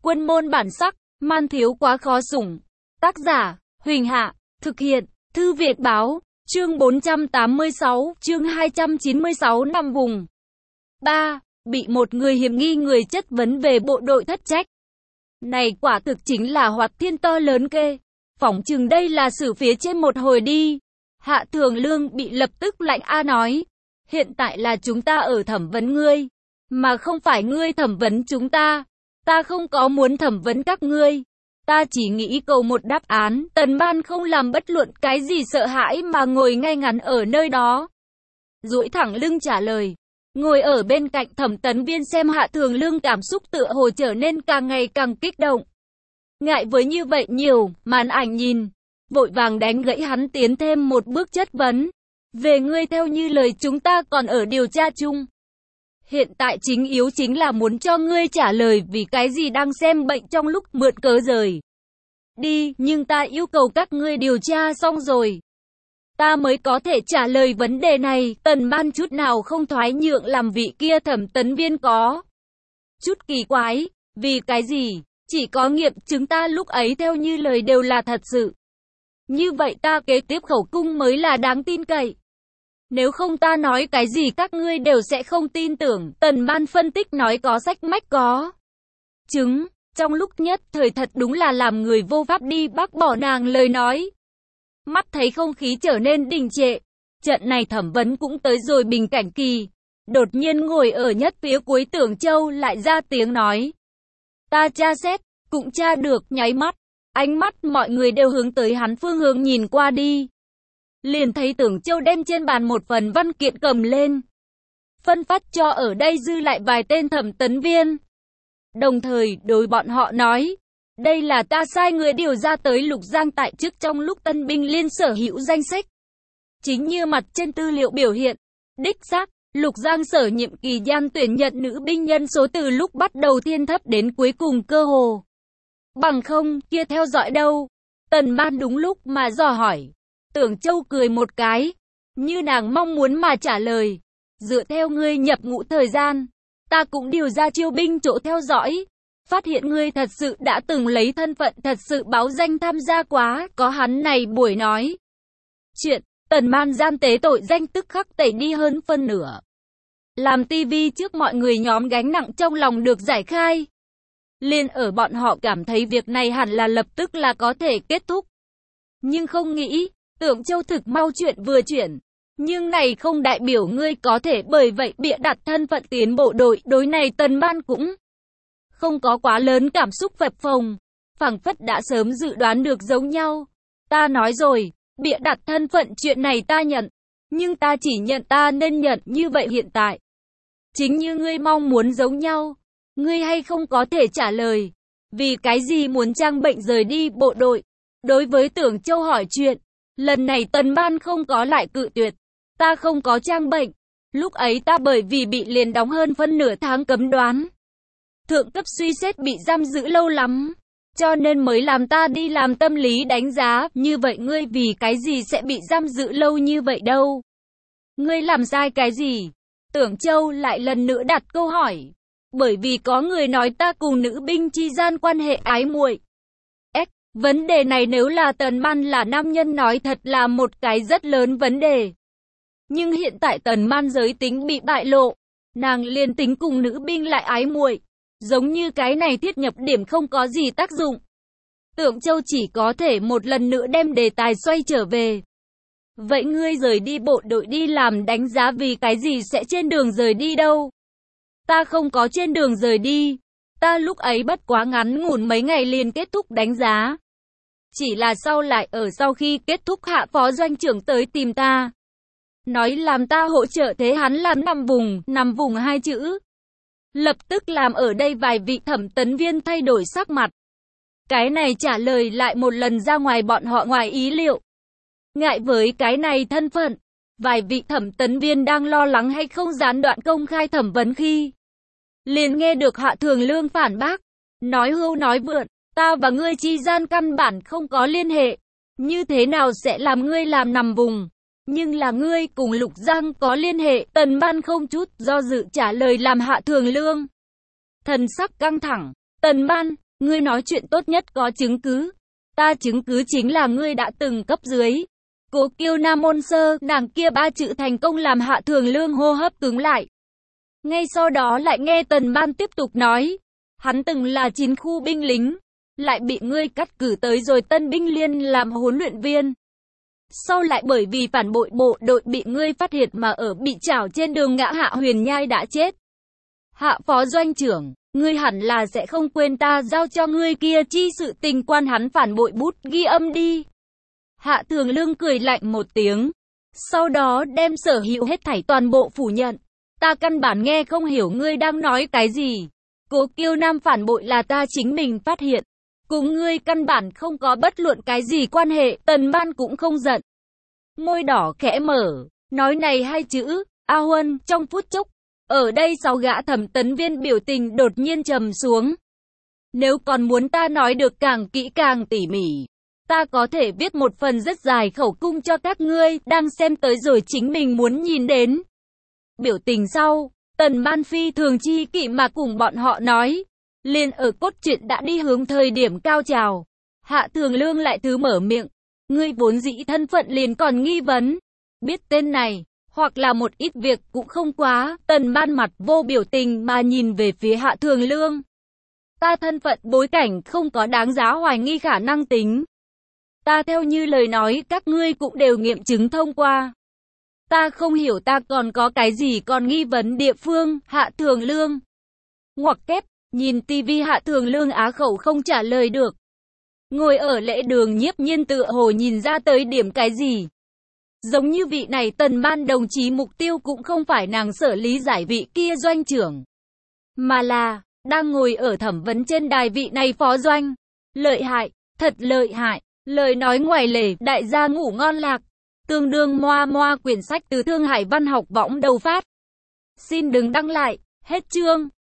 Quân môn bản sắc, man thiếu quá khó sủng. Tác giả, Huỳnh Hạ, thực hiện, Thư Việt Báo, chương 486, chương 296 năm vùng. 3. Bị một người hiểm nghi người chất vấn về bộ đội thất trách. Này quả thực chính là hoạt thiên to lớn kê. Phỏng chừng đây là xử phía trên một hồi đi. Hạ Thường Lương bị lập tức lạnh nói. Hiện tại là chúng ta ở thẩm vấn ngươi, mà không phải ngươi thẩm vấn chúng ta. Ta không có muốn thẩm vấn các ngươi. Ta chỉ nghĩ cầu một đáp án. Tần Ban không làm bất luận cái gì sợ hãi mà ngồi ngay ngắn ở nơi đó, duỗi thẳng lưng trả lời. Ngồi ở bên cạnh Thẩm Tấn Viên xem Hạ Thường Lương cảm xúc tựa hồ trở nên càng ngày càng kích động. Ngại với như vậy nhiều, màn ảnh nhìn, vội vàng đánh gãy hắn tiến thêm một bước chất vấn. Về ngươi theo như lời chúng ta còn ở điều tra chung. Hiện tại chính yếu chính là muốn cho ngươi trả lời vì cái gì đang xem bệnh trong lúc mượn cớ rời đi, nhưng ta yêu cầu các ngươi điều tra xong rồi ta mới có thể trả lời vấn đề này. Tần Ban chút nào không thoái nhượng làm vị kia Thẩm Tấn Viên có chút kỳ quái, vì cái gì? Chỉ có nghiệm chứng ta lúc ấy theo như lời đều là thật sự. Như vậy ta kế tiếp khẩu cung mới là đáng tin cậy. Nếu không ta nói cái gì các ngươi đều sẽ không tin tưởng. Tần Ban phân tích nói có sách mách có chứng. Trong lúc nhất thời thật đúng là làm người vô pháp đi bác bỏ nàng lời nói. Mắt thấy không khí trở nên đình trệ. Trận này thẩm vấn cũng tới rồi bình cảnh kỳ. Đột nhiên ngồi ở nhất phía cuối Tưởng Châu lại ra tiếng nói. Ta tra xét, cũng tra được. Nháy mắt, ánh mắt mọi người đều hướng tới hắn phương hướng nhìn qua đi. Liền thấy Tưởng Châu đem trên bàn một phần văn kiện cầm lên, phân phát cho ở đây dư lại vài tên Thẩm Tấn Viên. Đồng thời đối bọn họ nói, đây là ta sai người điều ra tới Lục Giang tại chức trong lúc Tân binh liên sở hữu danh sách. Chính như mặt trên tư liệu biểu hiện, đích xác, Lục Giang sở nhiệm kỳ gian tuyển nhận nữ binh nhân số từ lúc bắt đầu thiên thấp đến cuối cùng cơ hồ. Bằng không, kia theo dõi đâu? Tần Ban đúng lúc mà dò hỏi. Tưởng Châu cười một cái, như nàng mong muốn mà trả lời. Dựa theo ngươi nhập ngũ thời gian, ta cũng điều ra chiêu binh chỗ theo dõi. Phát hiện ngươi thật sự đã từng lấy thân phận thật sự báo danh tham gia quá. Có hắn này buổi nói chuyện, Tần Ban gian tế tội danh tức khắc tẩy đi hơn phân nửa. Làm tivi trước mọi người nhóm gánh nặng trong lòng được giải khai. Liên ở bọn họ cảm thấy việc này hẳn là lập tức là có thể kết thúc. Nhưng không nghĩ, Tưởng Châu thực mau chuyện vừa chuyển. Nhưng này không đại biểu ngươi có thể bởi vậy bịa đặt thân phận tiến bộ đội. Đối này Tần Ban cũng không có quá lớn cảm xúc phập phồng, phảng phất đã sớm dự đoán được giống nhau. Ta nói rồi, bịa đặt thân phận chuyện này ta nhận, nhưng ta chỉ nhận ta nên nhận. Như vậy hiện tại, chính như ngươi mong muốn giống nhau, ngươi hay không có thể trả lời, vì cái gì muốn trang bệnh rời đi bộ đội. Đối với Tưởng Châu hỏi chuyện, lần này Tần Ban không có lại cự tuyệt. Ta không có trang bệnh. Lúc ấy ta bởi vì bị liền đóng hơn phân nửa tháng cấm đoán. Thượng cấp suy xét bị giam giữ lâu lắm, cho nên mới làm ta đi làm tâm lý đánh giá. Như vậy ngươi vì cái gì sẽ bị giam giữ lâu như vậy đâu? Ngươi làm sai cái gì? Tưởng Châu lại lần nữa đặt câu hỏi. Bởi vì có người nói ta cùng nữ binh chi gian quan hệ ái muội. Vấn đề này nếu là Tần Ban là nam nhân nói thật là một cái rất lớn vấn đề. Nhưng hiện tại Tần Ban giới tính bị bại lộ, nàng liền tính cùng nữ binh lại ái muội, giống như cái này thiết nhập điểm không có gì tác dụng. Tưởng Châu chỉ có thể một lần nữa đem đề tài xoay trở về. Vậy ngươi rời đi bộ đội đi làm đánh giá vì cái gì sẽ trên đường rời đi đâu? Ta không có trên đường rời đi. Ta lúc ấy bất quá ngắn ngủn mấy ngày liền kết thúc đánh giá. Chỉ là sau khi kết thúc Hạ phó doanh trưởng tới tìm ta, nói làm ta hỗ trợ thế hắn làm nằm vùng hai chữ. Lập tức làm ở đây vài vị Thẩm Tấn Viên thay đổi sắc mặt. Cái này trả lời lại một lần ra ngoài bọn họ ngoài ý liệu. Ngại với cái này thân phận, vài vị Thẩm Tấn Viên đang lo lắng hay không gián đoạn công khai thẩm vấn khi liền nghe được Hạ Thường Lương phản bác, nói hưu nói vượn. Ta và ngươi chi gian căn bản không có liên hệ. Như thế nào sẽ làm ngươi làm nằm vùng? Nhưng là ngươi cùng Lục Giang có liên hệ. Tần Ban không chút do dự trả lời làm Hạ Thường Lương thần sắc căng thẳng. Tần Ban, Ngươi nói chuyện tốt nhất có chứng cứ. Ta chứng cứ chính là ngươi đã từng cấp dưới. Cố Kiêu Nam Môn Sơ, nàng kia ba chữ thành công làm Hạ Thường Lương hô hấp cứng lại. Ngay sau đó lại nghe Tần Ban tiếp tục nói, hắn từng là 9 khu binh lính, lại bị ngươi cắt cử tới rồi Tân Binh Liên làm huấn luyện viên. Sau lại bởi vì phản bội bộ đội bị ngươi phát hiện mà ở bị trảo trên đường ngã Hạ Huyền Nhai đã chết. Hạ phó doanh trưởng, ngươi hẳn là sẽ không quên ta giao cho ngươi kia chi sự tình quan hắn phản bội bút ghi âm đi. Hạ Thường Lương cười lạnh một tiếng, sau đó đem sở hữu hết thảy toàn bộ phủ nhận. Ta căn bản nghe không hiểu ngươi đang nói cái gì. Cố Kiêu Nam phản bội là ta chính mình phát hiện. Cùng ngươi căn bản không có bất luận cái gì quan hệ. Tần Ban cũng không giận. Môi đỏ khẽ mở, nói này hai chữ, A Huân, trong phút chốc. Ở đây 6 gã thẩm tấn viên biểu tình đột nhiên trầm xuống. Nếu còn muốn ta nói được càng kỹ càng tỉ mỉ, ta có thể viết một phần rất dài khẩu cung cho các ngươi, đang xem tới rồi chính mình muốn nhìn đến. Biểu tình sau, Tần Ban phi thường chi kỷ mà cùng bọn họ nói, liền ở cốt truyện đã đi hướng thời điểm cao trào. Hạ Thường Lương lại thứ mở miệng, ngươi vốn dĩ thân phận liền còn nghi vấn, biết tên này, hoặc là một ít việc cũng không quá. Tần Ban mặt vô biểu tình mà nhìn về phía Hạ Thường Lương. Ta thân phận bối cảnh không có đáng giá hoài nghi khả năng tính. Ta theo như lời nói các ngươi cũng đều nghiệm chứng thông qua. Ta không hiểu ta còn có cái gì còn nghi vấn địa phương. Hạ Thường Lương ngoặc kép, nhìn tivi Hạ Thường Lương á khẩu không trả lời được. Ngồi ở lễ đường Nhiếp Nhiên tựa hồ nhìn ra tới điểm cái gì. Giống như vị này Tần Ban đồng chí mục tiêu cũng không phải nàng sở lý giải vị kia doanh trưởng, mà là đang ngồi ở thẩm vấn trên đài vị này phó doanh. Lợi hại, thật lợi hại. Lời nói ngoài lề, đại gia ngủ ngon lạc. Tương đương moa moa. Quyển sách từ Thương Hải Văn học võng đầu phát. Xin đừng đăng lại. Hết chương.